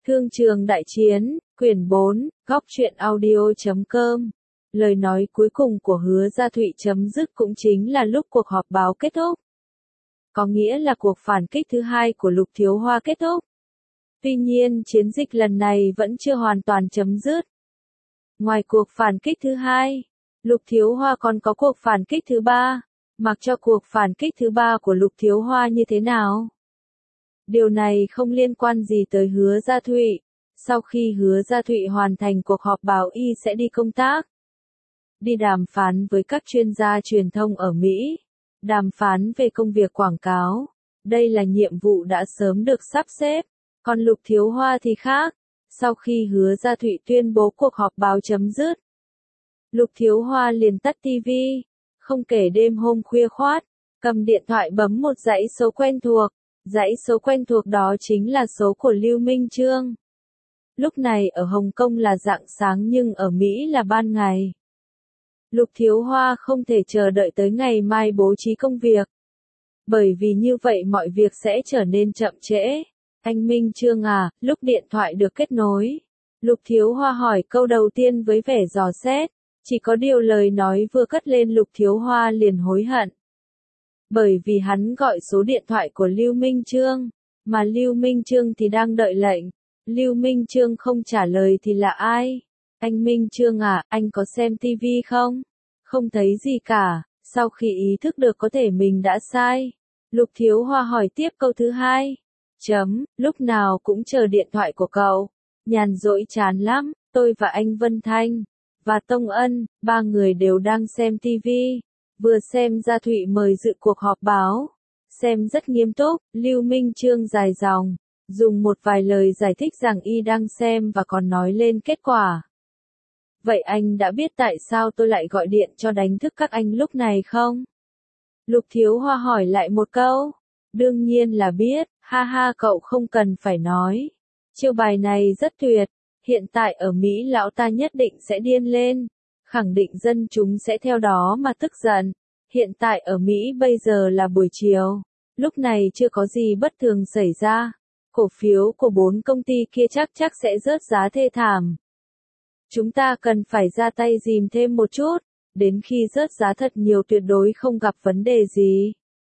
Thương trường đại chiến, quyển 4, góc truyện audio.com. Lời nói cuối cùng của Hứa Gia Thụy chấm dứt cũng chính là lúc cuộc họp báo kết thúc. Có nghĩa là cuộc phản kích thứ hai của Lục Thiếu Hoa kết thúc. Tuy nhiên chiến dịch lần này vẫn chưa hoàn toàn chấm dứt. Ngoài cuộc phản kích thứ hai, Lục Thiếu Hoa còn có cuộc phản kích thứ ba. Mặc cho cuộc phản kích thứ ba của Lục Thiếu Hoa như thế nào, điều này không liên quan gì tới Hứa Gia Thụy. Sau khi Hứa Gia Thụy hoàn thành cuộc họp báo y sẽ đi công tác, đi đàm phán với các chuyên gia truyền thông ở Mỹ, đàm phán về công việc quảng cáo. Đây là nhiệm vụ đã sớm được sắp xếp. Còn Lục Thiếu Hoa thì khác. Sau khi Hứa Gia Thụy tuyên bố cuộc họp báo chấm dứt, Lục Thiếu Hoa liền tắt tivi, không kể đêm hôm khuya khoắt, cầm điện thoại bấm một dãy số quen thuộc. Dãy số quen thuộc đó chính là số của Lưu Minh Chương. Lúc này ở Hồng Kông là rạng sáng nhưng ở Mỹ là ban ngày. Lục Thiếu Hoa không thể chờ đợi tới ngày mai bố trí công việc. Bởi vì như vậy mọi việc sẽ trở nên chậm trễ. Anh Minh Chương à, lúc điện thoại được kết nối, Lục Thiếu Hoa hỏi câu đầu tiên với vẻ dò xét. Chỉ có điều lời nói vừa cất lên Lục Thiếu Hoa liền hối hận. Bởi vì hắn gọi số điện thoại của Lưu Minh Chương, mà Lưu Minh Chương thì đang đợi lệnh. Lưu Minh Chương không trả lời thì là ai? Anh Minh Chương à, anh có xem TV không? Không thấy gì cả. Sau khi ý thức được có thể mình đã sai, Lục Thiếu Hoa hỏi tiếp câu thứ hai. Lúc nào cũng chờ điện thoại của cậu. Nhàn rỗi chán lắm, tôi và anh Vân Thanh và Tông Ân, ba người đều đang xem TV. Vừa xem Gia Thụy mời dự cuộc họp báo. Xem rất nghiêm túc, Lưu Minh Chương dài dòng, dùng một vài lời giải thích rằng y đang xem và còn nói lên kết quả. Vậy anh đã biết tại sao tôi lại gọi điện cho đánh thức các anh lúc này không? Lục Thiếu Hoa hỏi lại một câu. Đương nhiên là biết, ha ha, cậu không cần phải nói. Chiêu bài này rất tuyệt, hiện tại ở Mỹ lão ta nhất định sẽ điên lên. Khẳng định dân chúng sẽ theo đó mà tức giận. Hiện tại ở Mỹ bây giờ là buổi chiều. Lúc này chưa có gì bất thường xảy ra. Cổ phiếu của 4 công ty kia chắc sẽ rớt giá thê thảm. Chúng ta cần phải ra tay dìm thêm một chút. Đến khi rớt giá thật nhiều tuyệt đối không gặp vấn đề gì.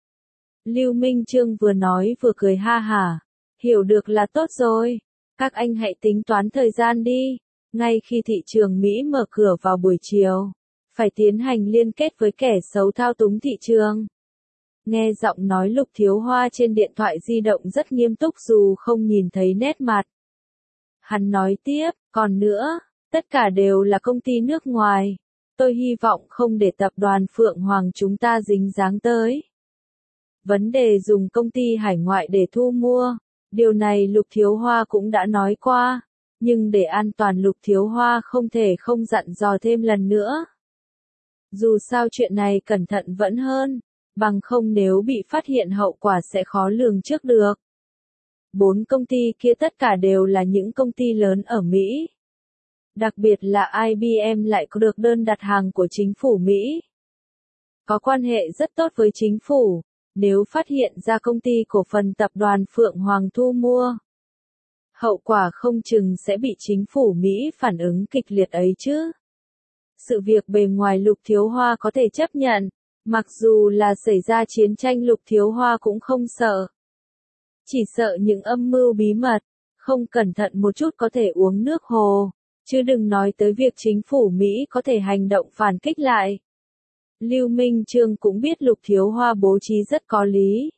Lưu Minh Chương vừa nói vừa cười ha hả. Hiểu được là tốt rồi. Các anh hãy tính toán thời gian đi. Ngay khi thị trường Mỹ mở cửa vào buổi chiều, phải tiến hành liên kết với kẻ xấu thao túng thị trường. Nghe giọng nói Lục Thiếu Hoa trên điện thoại di động rất nghiêm túc dù không nhìn thấy nét mặt. Hắn nói tiếp, còn nữa, tất cả đều là công ty nước ngoài. Tôi hy vọng không để tập đoàn Phượng Hoàng chúng ta dính dáng tới vấn đề dùng công ty hải ngoại để thu mua. Điều này Lục Thiếu Hoa cũng đã nói qua. Nhưng để an toàn Lục Thiếu Hoa không thể không dặn dò thêm lần nữa. Dù sao chuyện này cẩn thận vẫn hơn, bằng không nếu bị phát hiện hậu quả sẽ khó lường trước được. 4 công ty kia tất cả đều là những công ty lớn ở Mỹ. Đặc biệt là IBM lại có được đơn đặt hàng của chính phủ Mỹ. Có quan hệ rất tốt với chính phủ, nếu phát hiện ra công ty cổ phần tập đoàn Phượng Hoàng thu mua, hậu quả không chừng sẽ bị chính phủ Mỹ phản ứng kịch liệt ấy chứ. Sự việc bề ngoài Lục Thiếu Hoa có thể chấp nhận, mặc dù là xảy ra chiến tranh Lục Thiếu Hoa cũng không sợ. Chỉ sợ những âm mưu bí mật, không cẩn thận một chút có thể uống nước hồ, chứ đừng nói tới việc chính phủ Mỹ có thể hành động phản kích lại. Lưu Minh Chương cũng biết Lục Thiếu Hoa bố trí rất có lý.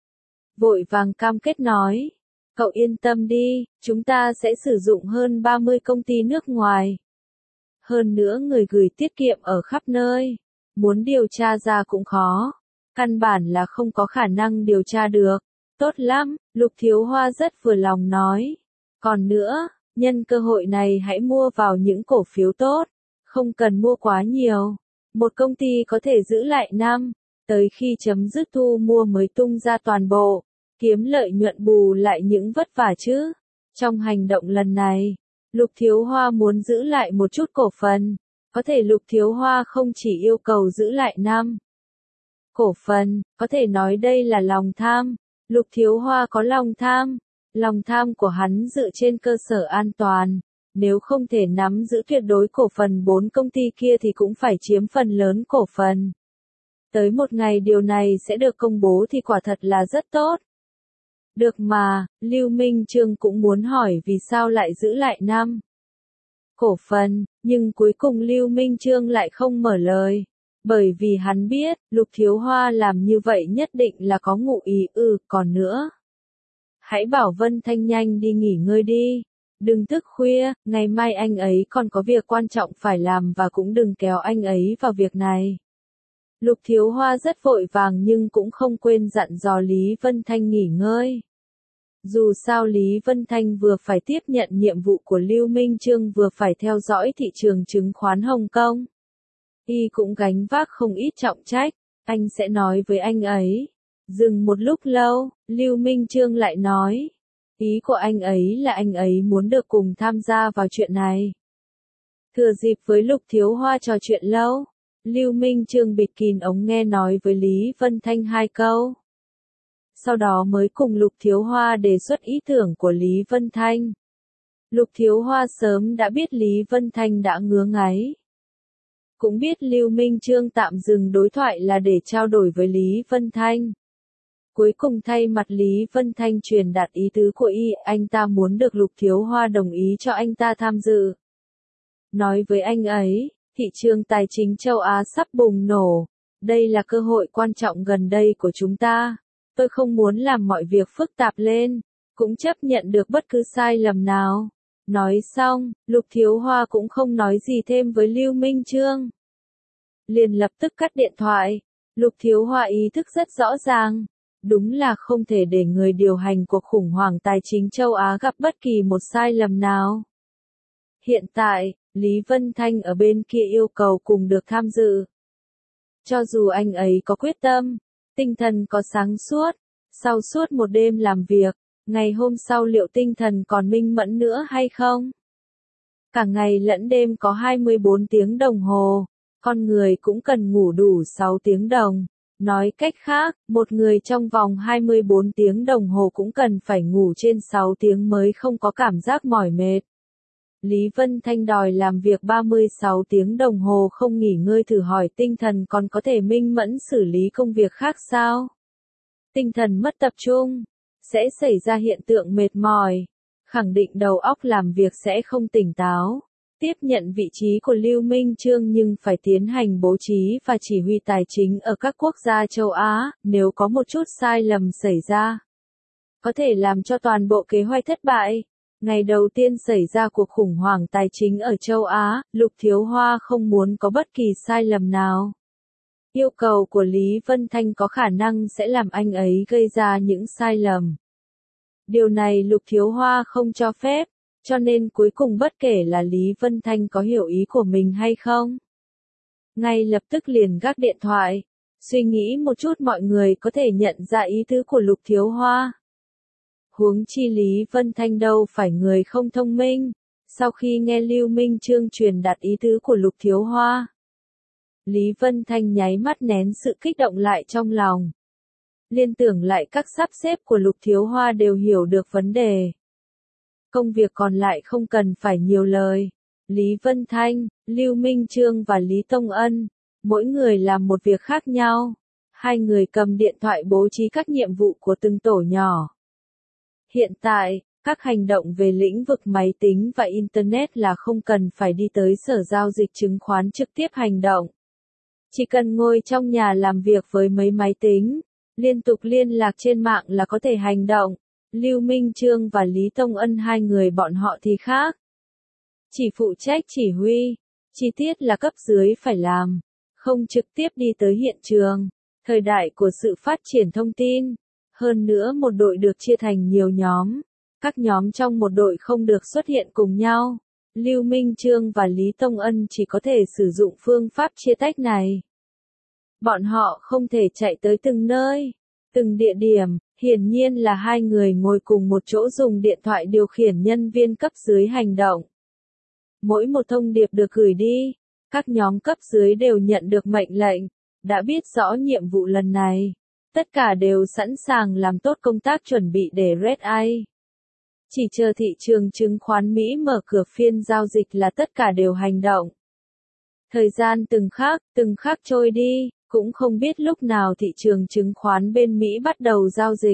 Vội vàng cam kết nói. Cậu yên tâm đi, chúng ta sẽ sử dụng hơn 30 công ty nước ngoài. Hơn nữa người gửi tiết kiệm ở khắp nơi. Muốn điều tra ra cũng khó. Căn bản là không có khả năng điều tra được. Tốt lắm, Lục Thiếu Hoa rất vừa lòng nói. Còn nữa, nhân cơ hội này hãy mua vào những cổ phiếu tốt. Không cần mua quá nhiều. Một công ty có thể giữ lại năm, tới khi chấm dứt thu mua mới tung ra toàn bộ. Kiếm lợi nhuận bù lại những vất vả chứ. Trong hành động lần này, Lục Thiếu Hoa muốn giữ lại một chút cổ phần. Có thể Lục Thiếu Hoa không chỉ yêu cầu giữ lại 5 cổ phần, có thể nói đây là lòng tham. Lục Thiếu Hoa có lòng tham, Lòng tham của hắn dựa trên cơ sở an toàn. Nếu không thể nắm giữ tuyệt đối cổ phần 4 công ty kia thì cũng phải chiếm phần lớn cổ phần. Tới một ngày điều này sẽ được công bố thì quả thật là rất tốt. Được mà, Lưu Minh Chương cũng muốn hỏi vì sao lại giữ lại 5 cổ phần, nhưng cuối cùng Lưu Minh Chương lại không mở lời. Bởi vì hắn biết, Lục Thiếu Hoa làm như vậy nhất định là có ngụ ý. Còn nữa. Hãy bảo Vân Thanh nhanh đi nghỉ ngơi đi. Đừng thức khuya, ngày mai anh ấy còn có việc quan trọng phải làm và cũng đừng kéo anh ấy vào việc này. Lục Thiếu Hoa rất vội vàng nhưng cũng không quên dặn dò Lý Vân Thanh nghỉ ngơi. Dù sao Lý Vân Thanh vừa phải tiếp nhận nhiệm vụ của Lưu Minh Chương vừa phải theo dõi thị trường chứng khoán Hồng Kông. Y cũng gánh vác không ít trọng trách, anh sẽ nói với anh ấy. Dừng một lúc lâu, Lưu Minh Chương lại nói. Ý của anh ấy là anh ấy muốn được cùng tham gia vào chuyện này. Thừa dịp với Lục Thiếu Hoa trò chuyện lâu, Lưu Minh Chương bịt kín ống nghe nói với Lý Vân Thanh 2 câu. Sau đó mới cùng Lục Thiếu Hoa đề xuất ý tưởng của Lý Vân Thanh. Lục Thiếu Hoa sớm đã biết Lý Vân Thanh đã ngứa ngáy. Cũng biết Lưu Minh Chương tạm dừng đối thoại là để trao đổi với Lý Vân Thanh. Cuối cùng thay mặt Lý Vân Thanh truyền đạt ý tứ của anh ta muốn được Lục Thiếu Hoa đồng ý cho anh ta tham dự. Nói với anh ấy, thị trường tài chính châu Á sắp bùng nổ. Đây là cơ hội quan trọng gần đây của chúng ta. Tôi không muốn làm mọi việc phức tạp lên, cũng chấp nhận được bất cứ sai lầm nào. Nói xong, Lục Thiếu Hoa cũng không nói gì thêm với Lưu Minh Chương. Liền lập tức cắt điện thoại. Lục Thiếu Hoa ý thức rất rõ ràng. Đúng là không thể để người điều hành cuộc khủng hoảng tài chính châu Á gặp bất kỳ một sai lầm nào. Hiện tại, Lý Vân Thanh ở bên kia yêu cầu cùng được tham dự. Cho dù anh ấy có quyết tâm, tinh thần có sáng suốt, sau suốt một đêm làm việc, ngày hôm sau liệu tinh thần còn minh mẫn nữa hay không? Cả ngày lẫn đêm có 24 tiếng đồng hồ, con người cũng cần ngủ đủ 6 tiếng đồng. Nói cách khác, một người trong vòng 24 tiếng đồng hồ cũng cần phải ngủ trên 6 tiếng mới không có cảm giác mỏi mệt. Lý Vân Thanh đòi làm việc 36 tiếng đồng hồ không nghỉ ngơi thử hỏi tinh thần còn có thể minh mẫn xử lý công việc khác sao? Tinh thần mất tập trung, sẽ xảy ra hiện tượng mệt mỏi, khẳng định đầu óc làm việc sẽ không tỉnh táo. Tiếp nhận vị trí của Lưu Minh Chương nhưng phải tiến hành bố trí và chỉ huy tài chính ở các quốc gia châu Á, nếu có một chút sai lầm xảy ra, có thể làm cho toàn bộ kế hoạch thất bại. Ngày đầu tiên xảy ra cuộc khủng hoảng tài chính ở châu Á, Lục Thiếu Hoa không muốn có bất kỳ sai lầm nào. Yêu cầu của Lý Vân Thanh có khả năng sẽ làm anh ấy gây ra những sai lầm. Điều này Lục Thiếu Hoa không cho phép, cho nên cuối cùng bất kể là Lý Vân Thanh có hiểu ý của mình hay không, ngay lập tức liền gác điện thoại, suy nghĩ một chút mọi người có thể nhận ra ý tứ của Lục Thiếu Hoa. Huống chi Lý Vân Thanh đâu phải người không thông minh, sau khi nghe Lưu Minh Chương truyền đạt ý tứ của Lục Thiếu Hoa, Lý Vân Thanh nháy mắt nén sự kích động lại trong lòng. Liên tưởng lại các sắp xếp của Lục Thiếu Hoa đều hiểu được vấn đề. Công việc còn lại không cần phải nhiều lời. Lý Vân Thanh, Lưu Minh Chương và Lý Tông Ân, mỗi người làm một việc khác nhau. Hai người cầm điện thoại bố trí các nhiệm vụ của từng tổ nhỏ. Hiện tại, các hành động về lĩnh vực máy tính và Internet là không cần phải đi tới sở giao dịch chứng khoán trực tiếp hành động. Chỉ cần ngồi trong nhà làm việc với mấy máy tính, liên tục liên lạc trên mạng là có thể hành động. Lưu Minh Chương và Lý Tông Ân hai người bọn họ thì khác. Chỉ phụ trách chỉ huy, chi tiết là cấp dưới phải làm, không trực tiếp đi tới hiện trường. Thời đại của sự phát triển thông tin, hơn nữa một đội được chia thành nhiều nhóm, các nhóm trong một đội không được xuất hiện cùng nhau. Lưu Minh Chương và Lý Tông Ân chỉ có thể sử dụng phương pháp chia tách này. Bọn họ không thể chạy tới từng nơi, từng địa điểm, hiển nhiên là hai người ngồi cùng một chỗ dùng điện thoại điều khiển nhân viên cấp dưới hành động. Mỗi một thông điệp được gửi đi, các nhóm cấp dưới đều nhận được mệnh lệnh, đã biết rõ nhiệm vụ lần này. Tất cả đều sẵn sàng làm tốt công tác chuẩn bị để Red Eye Chỉ chờ thị trường chứng khoán Mỹ mở cửa phiên giao dịch là tất cả đều hành động. Thời gian từng khắc trôi đi, cũng không biết lúc nào thị trường chứng khoán bên Mỹ bắt đầu giao dịch.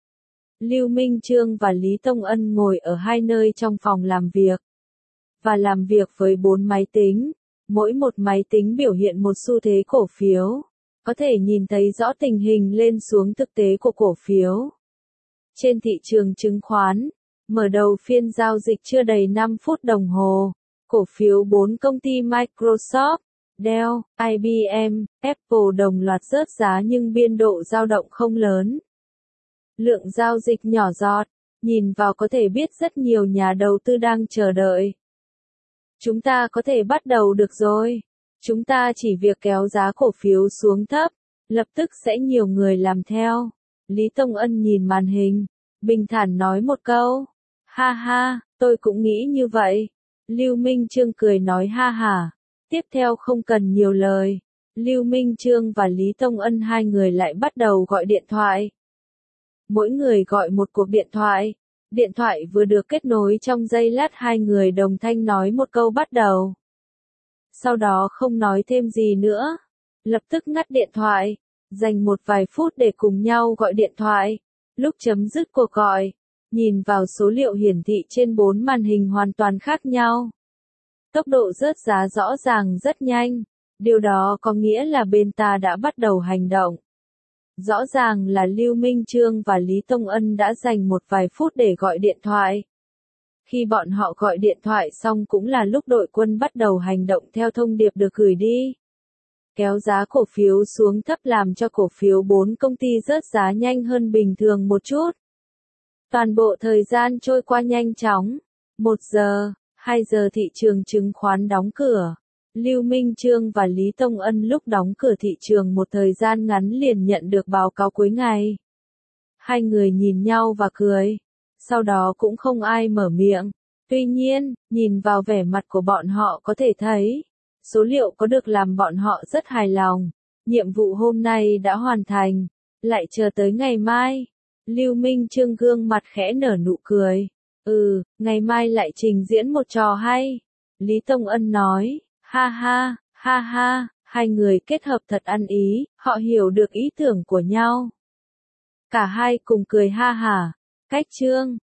Lưu Minh Chương và Lý Tông Ân ngồi ở hai nơi trong phòng làm việc. Và làm việc với 4 máy tính. Mỗi một máy tính biểu hiện một xu thế cổ phiếu. Có thể nhìn thấy rõ tình hình lên xuống thực tế của cổ phiếu. Trên thị trường chứng khoán, mở đầu phiên giao dịch chưa đầy 5 phút đồng hồ. Cổ phiếu 4 công ty Microsoft, Dell, IBM, Apple đồng loạt rớt giá nhưng biên độ dao động không lớn. Lượng giao dịch nhỏ giọt, nhìn vào có thể biết rất nhiều nhà đầu tư đang chờ đợi. Chúng ta có thể bắt đầu được rồi. Chúng ta chỉ việc kéo giá cổ phiếu xuống thấp, lập tức sẽ nhiều người làm theo. Lý Tông Ân nhìn màn hình, bình thản nói một câu. Ha ha, tôi cũng nghĩ như vậy. Lưu Minh Chương cười nói ha hả. Tiếp theo không cần nhiều lời. Lưu Minh Chương và Lý Tông Ân hai người lại bắt đầu gọi điện thoại. Mỗi người gọi một cuộc điện thoại. Điện thoại vừa được kết nối trong giây lát hai người đồng thanh nói một câu bắt đầu. Sau đó không nói thêm gì nữa. Lập tức ngắt điện thoại. Dành một vài phút để cùng nhau gọi điện thoại. Lúc chấm dứt cuộc gọi, nhìn vào số liệu hiển thị trên 4 màn hình hoàn toàn khác nhau. Tốc độ rớt giá rõ ràng rất nhanh. Điều đó có nghĩa là bên ta đã bắt đầu hành động. Rõ ràng là Lưu Minh Chương và Lý Tông Ân đã dành một vài phút để gọi điện thoại. Khi bọn họ gọi điện thoại xong cũng là lúc đội quân bắt đầu hành động theo thông điệp được gửi đi. Kéo giá cổ phiếu xuống thấp làm cho cổ phiếu 4 công ty rớt giá nhanh hơn bình thường một chút. Toàn bộ thời gian trôi qua nhanh chóng. 1 giờ, 2 giờ thị trường chứng khoán đóng cửa. Lưu Minh Chương và Lý Tông Ân lúc đóng cửa thị trường một thời gian ngắn liền nhận được báo cáo cuối ngày. Hai người nhìn nhau và cười. Sau đó cũng không ai mở miệng. Tuy nhiên, nhìn vào vẻ mặt của bọn họ có thể thấy, số liệu có được làm bọn họ rất hài lòng. Nhiệm vụ hôm nay đã hoàn thành, lại chờ tới ngày mai. Lưu Minh Chương gương mặt khẽ nở nụ cười. Ngày mai lại trình diễn một trò hay. Lý Tông Ân nói, ha ha, hai người kết hợp thật ăn ý, họ hiểu được ý tưởng của nhau. Cả hai cùng cười ha hả. Cách chương